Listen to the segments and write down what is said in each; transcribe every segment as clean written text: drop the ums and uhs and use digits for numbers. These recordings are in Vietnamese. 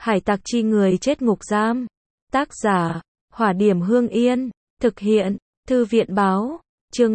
Hải tặc chi người chết ngục giam. Tác giả, Hỏa Điểm Hương Yên. Thực hiện, Thư viện báo. Chương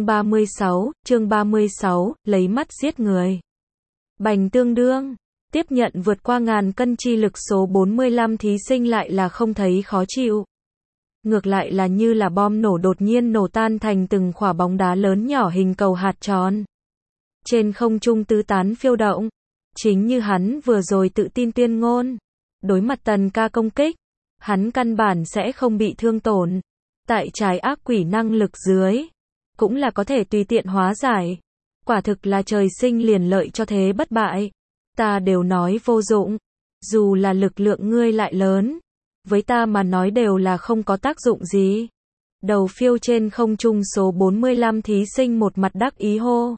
36, lấy mắt giết người. Bành tương đương. Tiếp nhận vượt qua ngàn cân chi lực số 45 thí sinh lại là không thấy khó chịu. Ngược lại là như là bom nổ đột nhiên nổ tan thành từng quả bóng đá lớn nhỏ hình cầu hạt tròn. Trên không trung tứ tán phiêu động. Chính như hắn vừa rồi tự tin tuyên ngôn. Đối mặt Tần Ca công kích, hắn căn bản sẽ không bị thương tổn. Tại trái ác quỷ năng lực dưới, cũng là có thể tùy tiện hóa giải. Quả thực là trời sinh liền lợi cho thế bất bại. Ta đều nói vô dụng. Dù là lực lượng ngươi lại lớn, với ta mà nói đều là không có tác dụng gì. Đầu phiêu trên không trung số 45 thí sinh một mặt đắc ý hô.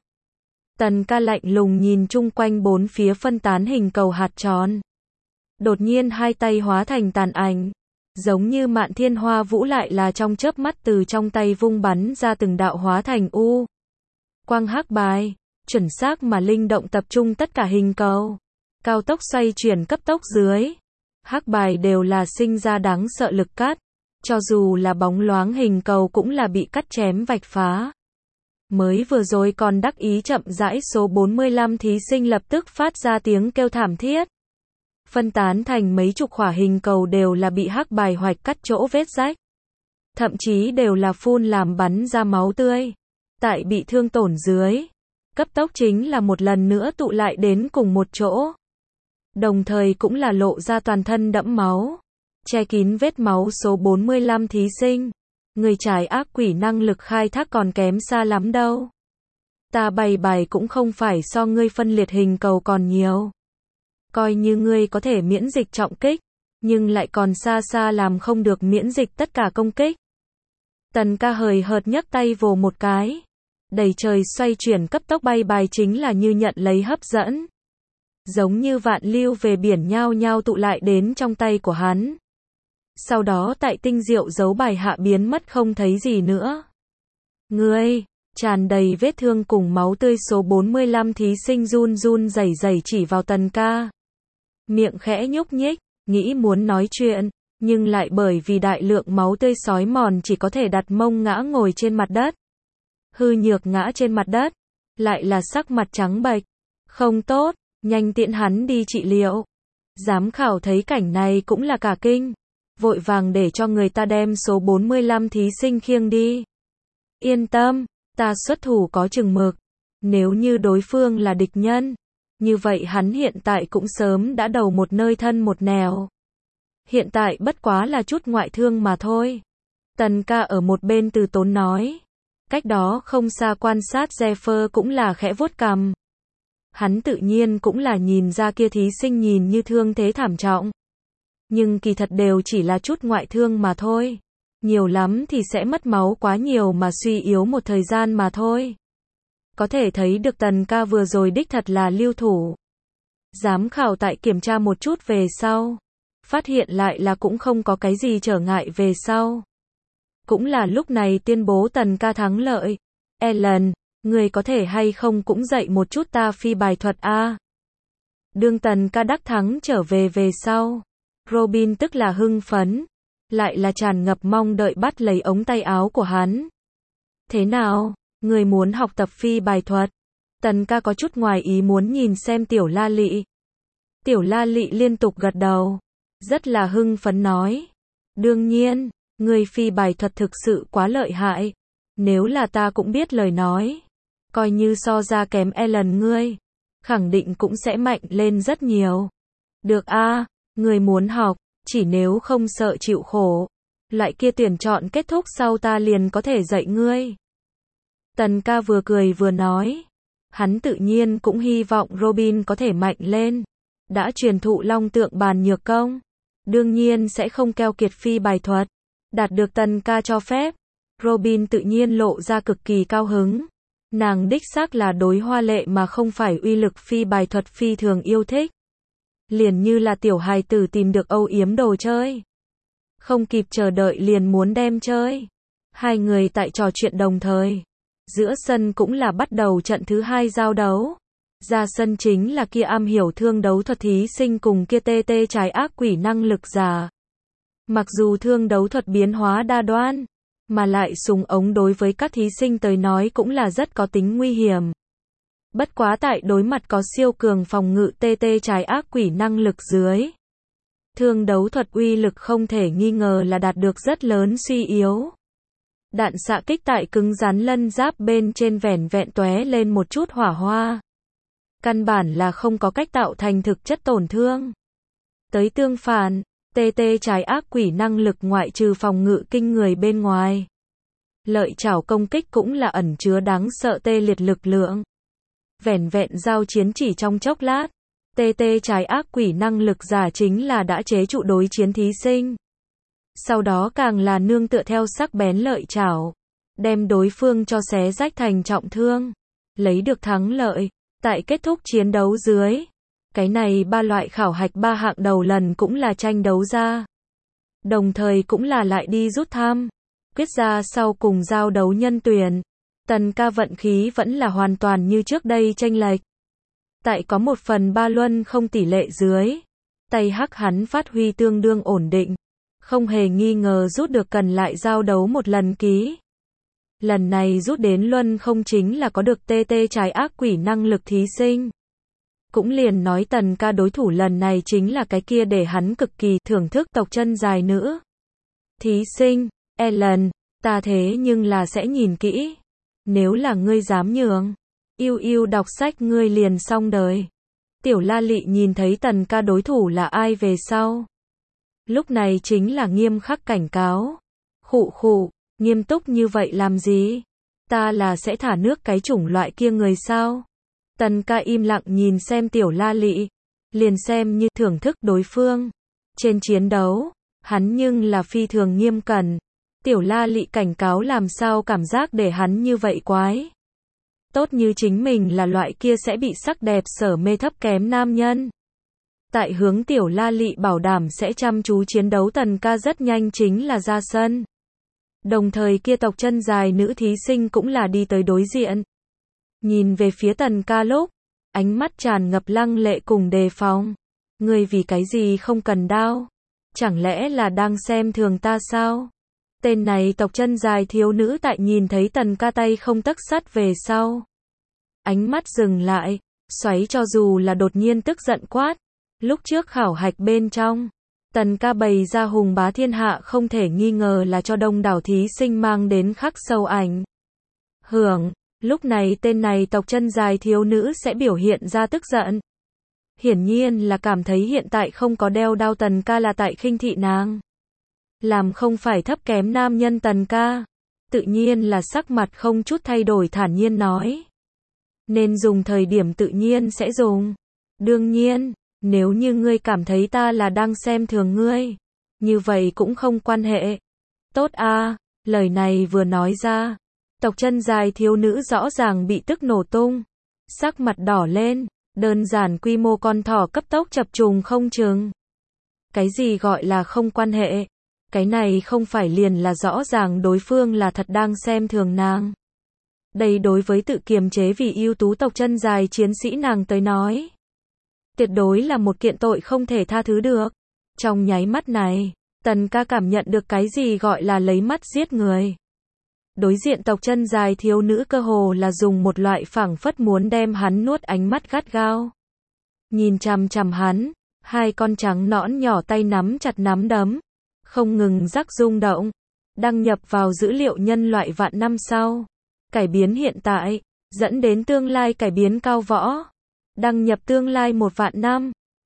Tần Ca lạnh lùng nhìn chung quanh bốn phía phân tán hình cầu hạt tròn. Đột nhiên hai tay hóa thành tàn ảnh. Giống như Mạn Thiên Hoa Vũ lại là trong chớp mắt từ trong tay vung bắn ra từng đạo hóa thành u quang hắc bài, chuẩn xác mà linh động tập trung tất cả hình cầu. Cao tốc xoay chuyển cấp tốc dưới. Hắc bài đều là sinh ra đáng sợ lực cắt. Cho dù là bóng loáng hình cầu cũng là bị cắt chém vạch phá. Mới vừa rồi còn đắc ý chậm rãi số 45 thí sinh lập tức phát ra tiếng kêu thảm thiết. Phân tán thành mấy chục quả hình cầu đều là bị hắc bài hoạch cắt chỗ vết rách. Thậm chí đều là phun làm bắn ra máu tươi. Tại bị thương tổn dưới, cấp tốc chính là một lần nữa tụ lại đến cùng một chỗ. Đồng thời cũng là lộ ra toàn thân đẫm máu. Che kín vết máu số 45 thí sinh. Người trái ác quỷ năng lực khai thác còn kém xa lắm đâu. Ta bày bài cũng không phải so ngươi phân liệt hình cầu còn nhiều. Coi như ngươi có thể miễn dịch trọng kích, nhưng lại còn xa xa làm không được miễn dịch tất cả công kích. Tần Ca hời hợt nhấc tay vồ một cái. Đầy trời xoay chuyển cấp tốc bay bài chính là như nhận lấy hấp dẫn. Giống như vạn lưu về biển nhao nhao tụ lại đến trong tay của hắn. Sau đó tại tinh diệu dấu bài hạ biến mất không thấy gì nữa. Ngươi, tràn đầy vết thương cùng máu tươi số 45 thí sinh run run rẩy rẩy chỉ vào Tần Ca. Miệng khẽ nhúc nhích, nghĩ muốn nói chuyện, nhưng lại bởi vì đại lượng máu tươi xói mòn chỉ có thể đặt mông ngã ngồi trên mặt đất. Hư nhược ngã trên mặt đất, lại là sắc mặt trắng bệch. Không tốt, nhanh tiễn hắn đi trị liệu. Giám khảo thấy cảnh này cũng là cả kinh. Vội vàng để cho người ta đem số 45 thí sinh khiêng đi. Yên tâm, ta xuất thủ có chừng mực. Nếu như đối phương là địch nhân, như vậy hắn hiện tại cũng sớm đã đầu một nơi thân một nẻo. Hiện tại bất quá là chút ngoại thương mà thôi. Tần Ca ở một bên từ tốn nói. Cách đó không xa quan sát Zephyr cũng là khẽ vuốt cằm. Hắn tự nhiên cũng là nhìn ra kia thí sinh nhìn như thương thế thảm trọng. Nhưng kỳ thật đều chỉ là chút ngoại thương mà thôi. Nhiều lắm thì sẽ mất máu quá nhiều mà suy yếu một thời gian mà thôi. Có thể thấy được Tần Ca vừa rồi đích thật là lưu thủ. Giám khảo tại kiểm tra một chút về sau. Phát hiện lại là cũng không có cái gì trở ngại về sau. Cũng là lúc này tuyên bố Tần Ca thắng lợi. Ellen, người có thể hay không cũng dạy một chút ta phi bài thuật a. Đương Tần Ca đắc thắng trở về sau. Robin tức là hưng phấn. Lại là tràn ngập mong đợi bắt lấy ống tay áo của hắn. Thế nào, người muốn học tập phi bài thuật? Tần Ca có chút ngoài ý muốn nhìn xem Tiểu La Lị. Tiểu La Lị liên tục gật đầu. Rất là hưng phấn nói. Đương nhiên, người phi bài thuật thực sự quá lợi hại. Nếu là ta cũng biết lời nói. Coi như so ra kém Ellen ngươi. Khẳng định cũng sẽ mạnh lên rất nhiều. Được a, người muốn học, chỉ nếu không sợ chịu khổ. Loại kia tuyển chọn kết thúc sau ta liền có thể dạy ngươi. Tần Ca vừa cười vừa nói. Hắn tự nhiên cũng hy vọng Robin có thể mạnh lên. Đã truyền thụ long tượng bàn nhược công. Đương nhiên sẽ không keo kiệt phi bài thuật. Đạt được Tần Ca cho phép. Robin tự nhiên lộ ra cực kỳ cao hứng. Nàng đích xác là đối hoa lệ mà không phải uy lực phi bài thuật phi thường yêu thích. Liền như là tiểu hài tử tìm được âu yếm đồ chơi. Không kịp chờ đợi liền muốn đem chơi. Hai người tại trò chuyện đồng thời. Giữa sân cũng là bắt đầu trận thứ hai giao đấu. Ra sân chính là kia am hiểu thương đấu thuật thí sinh cùng kia TT trái ác quỷ năng lực giả. Mặc dù thương đấu thuật biến hóa đa đoan, mà lại súng ống đối với các thí sinh tới nói cũng là rất có tính nguy hiểm. Bất quá tại đối mặt có siêu cường phòng ngự TT trái ác quỷ năng lực dưới, thương đấu thuật uy lực không thể nghi ngờ là đạt được rất lớn suy yếu. Đạn xạ kích tại cứng rắn lân giáp bên trên vẻn vẹn tóe lên một chút hỏa hoa. Căn bản là không có cách tạo thành thực chất tổn thương. Tới tương phản, TT trái ác quỷ năng lực ngoại trừ phòng ngự kinh người bên ngoài, lợi chảo công kích cũng là ẩn chứa đáng sợ tê liệt lực lượng. Vẻn vẹn giao chiến chỉ trong chốc lát, TT trái ác quỷ năng lực giả chính là đã chế trụ đối chiến thí sinh. Sau đó càng là nương tựa theo sắc bén lợi chảo, đem đối phương cho xé rách thành trọng thương, lấy được thắng lợi. Tại kết thúc chiến đấu dưới, cái này ba loại khảo hạch ba hạng đầu lần cũng là tranh đấu ra. Đồng thời cũng là lại đi rút thăm, quyết ra sau cùng giao đấu nhân tuyển. Tần ca vận khí vẫn là hoàn toàn như trước đây chênh lệch. Tại có 1/3 luân không tỷ lệ dưới, tay hắc hắn phát huy tương đương ổn định, không hề nghi ngờ rút được cần lại giao đấu một lần ký. Lần này rút đến luân không chính là có được TT trái ác quỷ năng lực thí sinh. Cũng liền nói tần ca đối thủ lần này chính là cái kia để hắn cực kỳ thưởng thức tộc chân dài nữ. Thí sinh, Ellen, ta thế nhưng là sẽ nhìn kỹ. Nếu là ngươi dám nhường, yêu đọc sách ngươi liền xong đời. Tiểu La Lị nhìn thấy tần ca đối thủ là ai về sau. Lúc này chính là nghiêm khắc cảnh cáo. Khụ, nghiêm túc như vậy làm gì? Ta là sẽ thả nước cái chủng loại kia người sao? Tần ca im lặng nhìn xem Tiểu La Lị, liền xem như thưởng thức đối phương. Trên chiến đấu, hắn nhưng là phi thường nghiêm cẩn. Tiểu La Lị cảnh cáo làm sao cảm giác để hắn như vậy quái. Tốt như chính mình là loại kia sẽ bị sắc đẹp sở mê thấp kém nam nhân. Tại hướng Tiểu La Lị bảo đảm sẽ chăm chú chiến đấu tần ca rất nhanh chính là ra sân. Đồng thời kia tộc chân dài nữ thí sinh cũng là đi tới đối diện. Nhìn về phía tần ca lúc, ánh mắt tràn ngập lăng lệ cùng đề phòng. Ngươi vì cái gì không cần đao? Chẳng lẽ là đang xem thường ta sao? Tên này tộc chân dài thiếu nữ tại nhìn thấy tần ca tay không tấc sắt về sau. Ánh mắt dừng lại, xoáy cho dù là đột nhiên tức giận quát. Lúc trước khảo hạch bên trong, tần ca bày ra hùng bá thiên hạ không thể nghi ngờ là cho đông đảo thí sinh mang đến khắc sâu ảnh hưởng. Lúc này tên này tộc chân dài thiếu nữ sẽ biểu hiện ra tức giận. Hiển nhiên là cảm thấy hiện tại không có đeo đao tần ca là tại khinh thị nàng. Làm không phải thấp kém nam nhân tần ca. Tự nhiên là sắc mặt không chút thay đổi thản nhiên nói. Nên dùng thời điểm tự nhiên sẽ dùng. Đương nhiên, nếu như ngươi cảm thấy ta là đang xem thường ngươi, như vậy cũng không quan hệ. Tốt a, lời này vừa nói ra, tộc chân dài thiếu nữ rõ ràng bị tức nổ tung. Sắc mặt đỏ lên, đơn giản quy mô con thỏ cấp tốc chập trùng không chừng. Cái gì gọi là không quan hệ? Cái này không phải liền là rõ ràng đối phương là thật đang xem thường nàng. Đây đối với tự kiềm chế vì ưu tú tộc chân dài chiến sĩ nàng tới nói, tuyệt đối là một kiện tội không thể tha thứ được. Trong nháy mắt này, tần ca cảm nhận được cái gì gọi là lấy mắt giết người. Đối diện tộc chân dài thiếu nữ cơ hồ là dùng một loại phảng phất muốn đem hắn nuốt ánh mắt gắt gao. Nhìn chằm chằm hắn, hai con trắng nõn nhỏ tay nắm chặt nắm đấm, không ngừng rắc rung động. Đăng nhập vào dữ liệu nhân loại vạn năm sau. Cải biến hiện tại, dẫn đến tương lai cải biến cao võ. Đăng nhập tương lai 1 vạn năm.